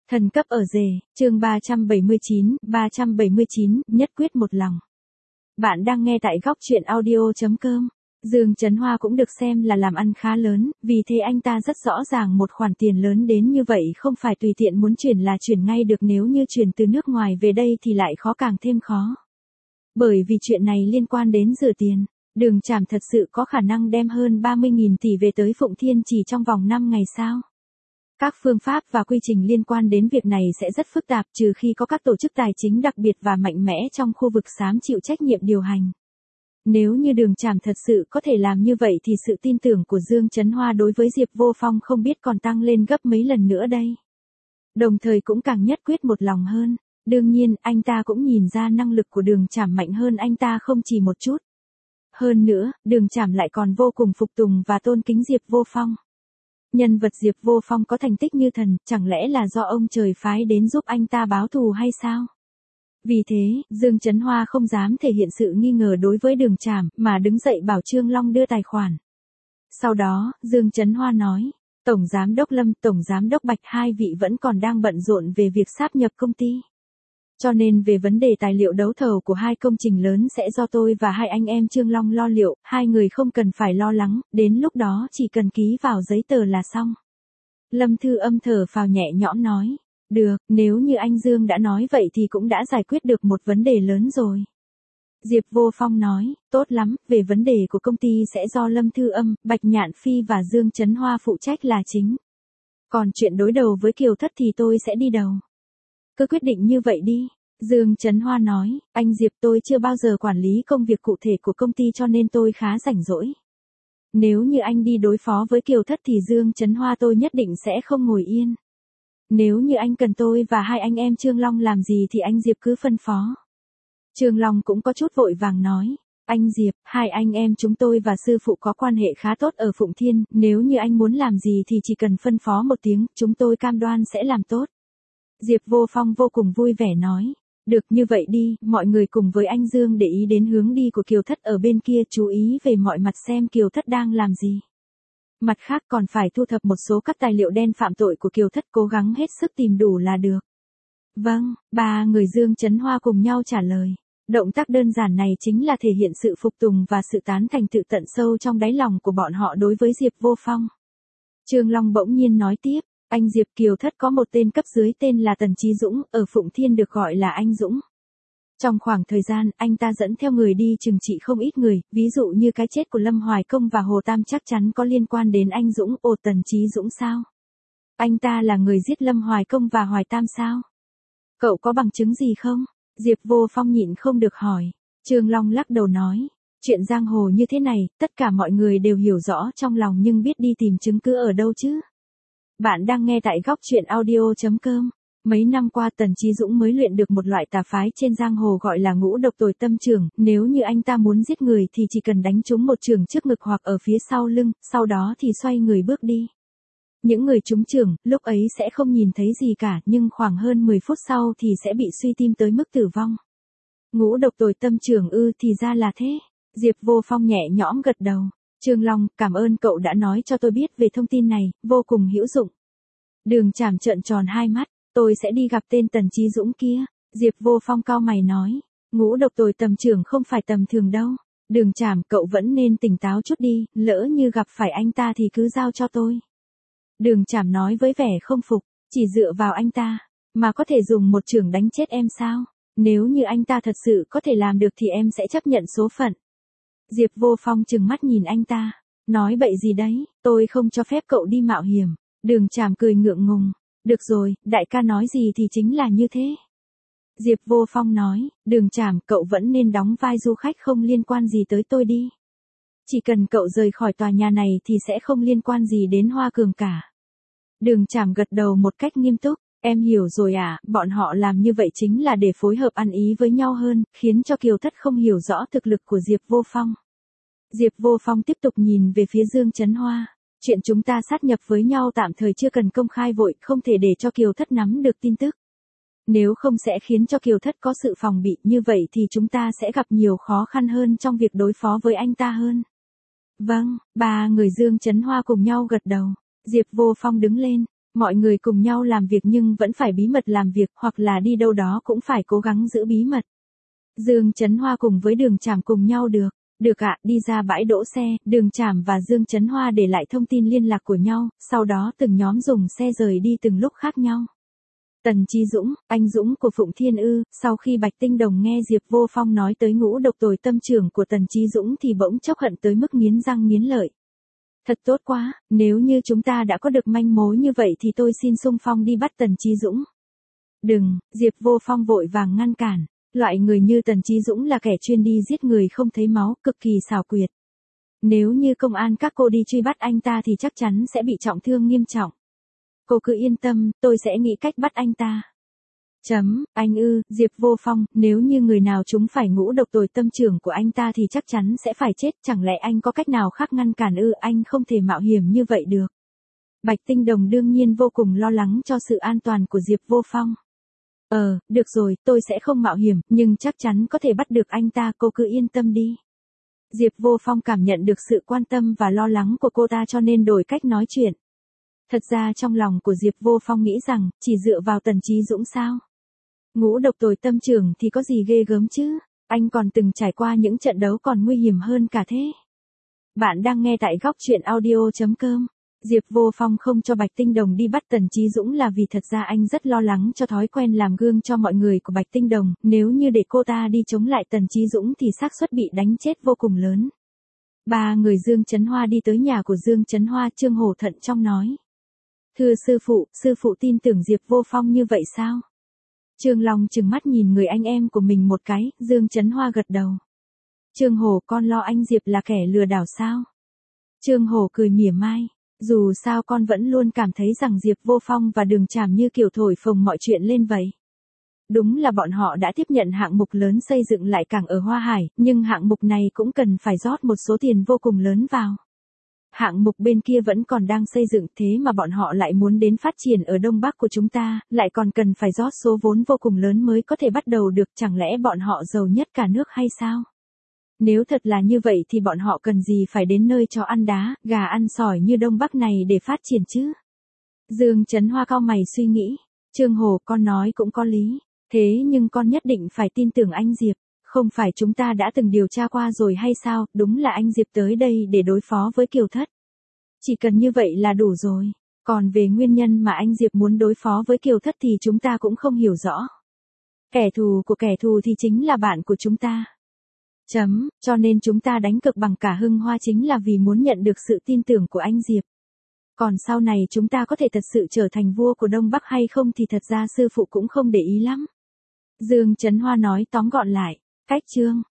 Thần cấp ở rể, chương 379, nhất quyết một lòng. Bạn đang nghe tại góc truyện audio.com. Dương Chấn Hoa cũng được xem là làm ăn khá lớn, vì thế anh ta rất rõ ràng một khoản tiền lớn đến như vậy không phải tùy tiện muốn chuyển là chuyển ngay được, nếu như chuyển từ nước ngoài về đây thì lại khó càng thêm khó. Bởi vì chuyện này liên quan đến rửa tiền, Đường Trảm thật sự có khả năng đem hơn 30.000 tỷ về tới Phụng Thiên chỉ trong vòng 5 ngày sao? Các phương pháp và quy trình liên quan đến việc này sẽ rất phức tạp, trừ khi có các tổ chức tài chính đặc biệt và mạnh mẽ trong khu vực xám chịu trách nhiệm điều hành. Nếu như Đường Trảm thật sự có thể làm như vậy thì sự tin tưởng của Dương Chấn Hoa đối với Diệp Vô Phong không biết còn tăng lên gấp mấy lần nữa đây. Đồng thời cũng càng nhất quyết một lòng hơn. Đương nhiên, anh ta cũng nhìn ra năng lực của Đường Trảm mạnh hơn anh ta không chỉ một chút. Hơn nữa, Đường Trảm lại còn vô cùng phục tùng và tôn kính Diệp Vô Phong. Nhân vật Diệp Vô Phong có thành tích như thần, chẳng lẽ là do ông trời phái đến giúp anh ta báo thù hay sao? Vì thế, Dương Chấn Hoa không dám thể hiện sự nghi ngờ đối với Đường Trảm, mà đứng dậy bảo Trương Long đưa tài khoản. Sau đó, Dương Chấn Hoa nói, Tổng Giám đốc Lâm, Tổng Giám đốc Bạch hai vị vẫn còn đang bận rộn về việc sáp nhập công ty. Cho nên về vấn đề tài liệu đấu thầu của hai công trình lớn sẽ do tôi và hai anh em Trương Long lo liệu, hai người không cần phải lo lắng, đến lúc đó chỉ cần ký vào giấy tờ là xong. Lâm Thư Âm thở phào nhẹ nhõm nói, được, nếu như anh Dương đã nói vậy thì cũng đã giải quyết được một vấn đề lớn rồi. Diệp Vô Phong nói, tốt lắm, về vấn đề của công ty sẽ do Lâm Thư Âm, Bạch Nhạn Phi và Dương Chấn Hoa phụ trách là chính. Còn chuyện đối đầu với Kiều Thất thì tôi sẽ đi đầu. Cứ quyết định như vậy đi. Dương Chấn Hoa nói, anh Diệp, tôi chưa bao giờ quản lý công việc cụ thể của công ty cho nên tôi khá rảnh rỗi. Nếu như anh đi đối phó với Kiều Thất thì Dương Chấn Hoa tôi nhất định sẽ không ngồi yên. Nếu như anh cần tôi và hai anh em Trương Long làm gì thì anh Diệp cứ phân phó. Trương Long cũng có chút vội vàng nói, anh Diệp, hai anh em chúng tôi và sư phụ có quan hệ khá tốt ở Phụng Thiên, nếu như anh muốn làm gì thì chỉ cần phân phó một tiếng, chúng tôi cam đoan sẽ làm tốt. Diệp Vô Phong vô cùng vui vẻ nói, được như vậy đi, mọi người cùng với anh Dương để ý đến hướng đi của Kiều Thất ở bên kia, chú ý về mọi mặt xem Kiều Thất đang làm gì. Mặt khác còn phải thu thập một số các tài liệu đen phạm tội của Kiều Thất, cố gắng hết sức tìm đủ là được. Vâng, ba người Dương Chấn Hoa cùng nhau trả lời. Động tác đơn giản này chính là thể hiện sự phục tùng và sự tán thành tự tận sâu trong đáy lòng của bọn họ đối với Diệp Vô Phong. Trương Long bỗng nhiên nói tiếp, anh Diệp, Kiều Thất có một tên cấp dưới tên là Tần Chí Dũng, ở Phụng Thiên được gọi là anh Dũng. Trong khoảng thời gian, anh ta dẫn theo người đi trừng trị không ít người, ví dụ như cái chết của Lâm Hoài Công và Hồ Tam chắc chắn có liên quan đến anh Dũng. Ồ, Tần Chí Dũng sao? Anh ta là người giết Lâm Hoài Công và Hoài Tam sao? Cậu có bằng chứng gì không? Diệp Vô Phong nhịn không được hỏi. Trương Long lắc đầu nói, chuyện giang hồ như thế này, tất cả mọi người đều hiểu rõ trong lòng nhưng biết đi tìm chứng cứ ở đâu chứ? Bạn đang nghe tại góc truyện audio.com. Mấy năm qua Tần Chí Dũng mới luyện được một loại tà phái trên giang hồ gọi là Ngũ Độc Tồi Tâm Chưởng, nếu như anh ta muốn giết người thì chỉ cần đánh trúng một chưởng trước ngực hoặc ở phía sau lưng, sau đó thì xoay người bước đi. Những người trúng chưởng, lúc ấy sẽ không nhìn thấy gì cả, nhưng khoảng hơn 10 phút sau thì sẽ bị suy tim tới mức tử vong. Ngũ Độc Tồi Tâm Chưởng thì ra là thế. Diệp Vô Phong nhẹ nhõm gật đầu. Trương Long, cảm ơn cậu đã nói cho tôi biết về thông tin này, vô cùng hữu dụng. Đường Trảm trợn tròn hai mắt, tôi sẽ đi gặp tên Tần Chí Dũng kia. Diệp Vô Phong cau mày nói, Ngũ Độc Tồi Tâm Chưởng không phải tầm thường đâu. Đường Trảm, cậu vẫn nên tỉnh táo chút đi, lỡ như gặp phải anh ta thì cứ giao cho tôi. Đường Trảm nói với vẻ không phục, chỉ dựa vào anh ta, mà có thể dùng một chưởng đánh chết em sao? Nếu như anh ta thật sự có thể làm được thì em sẽ chấp nhận số phận. Diệp Vô Phong trừng mắt nhìn anh ta, nói bậy gì đấy, tôi không cho phép cậu đi mạo hiểm. Đường Trảm cười ngượng ngùng, được rồi, đại ca nói gì thì chính là như thế. Diệp Vô Phong nói, Đường Trảm, cậu vẫn nên đóng vai du khách không liên quan gì tới tôi đi. Chỉ cần cậu rời khỏi tòa nhà này thì sẽ không liên quan gì đến Hoa Cường cả. Đường Trảm gật đầu một cách nghiêm túc, em hiểu rồi à, bọn họ làm như vậy chính là để phối hợp ăn ý với nhau hơn, khiến cho Kiều Thất không hiểu rõ thực lực của Diệp Vô Phong. Diệp Vô Phong tiếp tục nhìn về phía Dương Chấn Hoa, chuyện chúng ta sát nhập với nhau tạm thời chưa cần công khai vội, không thể để cho Kiều Thất nắm được tin tức. Nếu không sẽ khiến cho Kiều Thất có sự phòng bị, như vậy thì chúng ta sẽ gặp nhiều khó khăn hơn trong việc đối phó với anh ta hơn. Vâng, ba người Dương Chấn Hoa cùng nhau gật đầu. Diệp Vô Phong đứng lên, Mọi người cùng nhau làm việc nhưng vẫn phải bí mật làm việc, hoặc là đi đâu đó cũng phải cố gắng giữ bí mật. Dương Chấn Hoa cùng với Đường Trảm cùng nhau được. Được ạ, đi ra bãi đỗ xe, Đường Trảm và Dương Chấn Hoa để lại thông tin liên lạc của nhau, sau đó từng nhóm dùng xe rời đi từng lúc khác nhau. Tần Chí Dũng, anh Dũng của Phụng Thiên Ư, sau khi Bạch Tinh Đồng nghe Diệp Vô Phong nói tới ngũ độc tồi tâm trưởng của Tần Chí Dũng thì bỗng chốc hận tới mức nghiến răng nghiến lợi. Thật tốt quá, nếu như chúng ta đã có được manh mối như vậy thì tôi xin xung phong đi bắt Tần Chí Dũng. Đừng, Diệp Vô Phong vội vàng ngăn cản. Loại người như Tần Chí Dũng là kẻ chuyên đi giết người không thấy máu, cực kỳ xảo quyệt. Nếu như công an các cô đi truy bắt anh ta thì chắc chắn sẽ bị trọng thương nghiêm trọng. Cô cứ yên tâm, tôi sẽ nghĩ cách bắt anh ta. Anh ư, Diệp Vô Phong, nếu như người nào chúng phải ngũ độc tồi tâm trưởng của anh ta thì chắc chắn sẽ phải chết, chẳng lẽ anh có cách nào khác ngăn cản ư? Anh không thể mạo hiểm như vậy được. Bạch Tinh Đồng đương nhiên vô cùng lo lắng cho sự an toàn của Diệp Vô Phong. Được rồi, tôi sẽ không mạo hiểm, nhưng chắc chắn có thể bắt được anh ta, cô cứ yên tâm đi. Diệp Vô Phong cảm nhận được sự quan tâm và lo lắng của cô ta cho nên đổi cách nói chuyện. Thật ra trong lòng của Diệp Vô Phong nghĩ rằng, chỉ dựa vào Tần Chí Dũng sao? Ngũ độc tồi tâm trưởng thì có gì ghê gớm chứ, anh còn từng trải qua những trận đấu còn nguy hiểm hơn cả thế. Bạn đang nghe tại góc truyện audio.com. Diệp Vô Phong không cho Bạch Tinh Đồng đi bắt Tần Chí Dũng là vì thật ra anh rất lo lắng cho thói quen làm gương cho mọi người của Bạch Tinh Đồng, nếu như để cô ta đi chống lại Tần Chí Dũng thì xác suất bị đánh chết vô cùng lớn. Ba người Dương Chấn Hoa đi tới nhà của Dương Chấn Hoa, Trương Hổ thận trọng nói. Thưa sư phụ tin tưởng Diệp Vô Phong như vậy sao? Trương Long trừng mắt nhìn người anh em của mình một cái, Dương Chấn Hoa gật đầu. Trương Hổ, con lo anh Diệp là kẻ lừa đảo sao? Trương Hổ cười mỉa mai. Dù sao con vẫn luôn cảm thấy rằng Diệp Vô Phong và Đường Trảm như kiểu thổi phồng mọi chuyện lên vậy. Đúng là bọn họ đã tiếp nhận hạng mục lớn xây dựng lại cảng ở Hoa Hải, nhưng hạng mục này cũng cần phải rót một số tiền vô cùng lớn vào. Hạng mục bên kia vẫn còn đang xây dựng, thế mà bọn họ lại muốn đến phát triển ở Đông Bắc của chúng ta, lại còn cần phải rót số vốn vô cùng lớn mới có thể bắt đầu được, chẳng lẽ bọn họ giàu nhất cả nước hay sao? Nếu thật là như vậy thì bọn họ cần gì phải đến nơi chó ăn đá, gà ăn sỏi như Đông Bắc này để phát triển chứ? Dương Chấn Hoa cau mày suy nghĩ. Trương Hổ, con nói cũng có lý. Thế nhưng con nhất định phải tin tưởng anh Diệp. Không phải chúng ta đã từng điều tra qua rồi hay sao? Đúng là anh Diệp tới đây để đối phó với Kiều Thất. Chỉ cần như vậy là đủ rồi. Còn về nguyên nhân mà anh Diệp muốn đối phó với Kiều Thất thì chúng ta cũng không hiểu rõ. Kẻ thù của kẻ thù thì chính là bạn của chúng ta. Cho nên chúng ta đánh cược bằng cả Hưng Hoa chính là vì muốn nhận được sự tin tưởng của anh Diệp. Còn sau này chúng ta có thể thật sự trở thành vua của Đông Bắc hay không thì thật ra sư phụ cũng không để ý lắm. Dương Chấn Hoa nói tóm gọn lại. Cách chương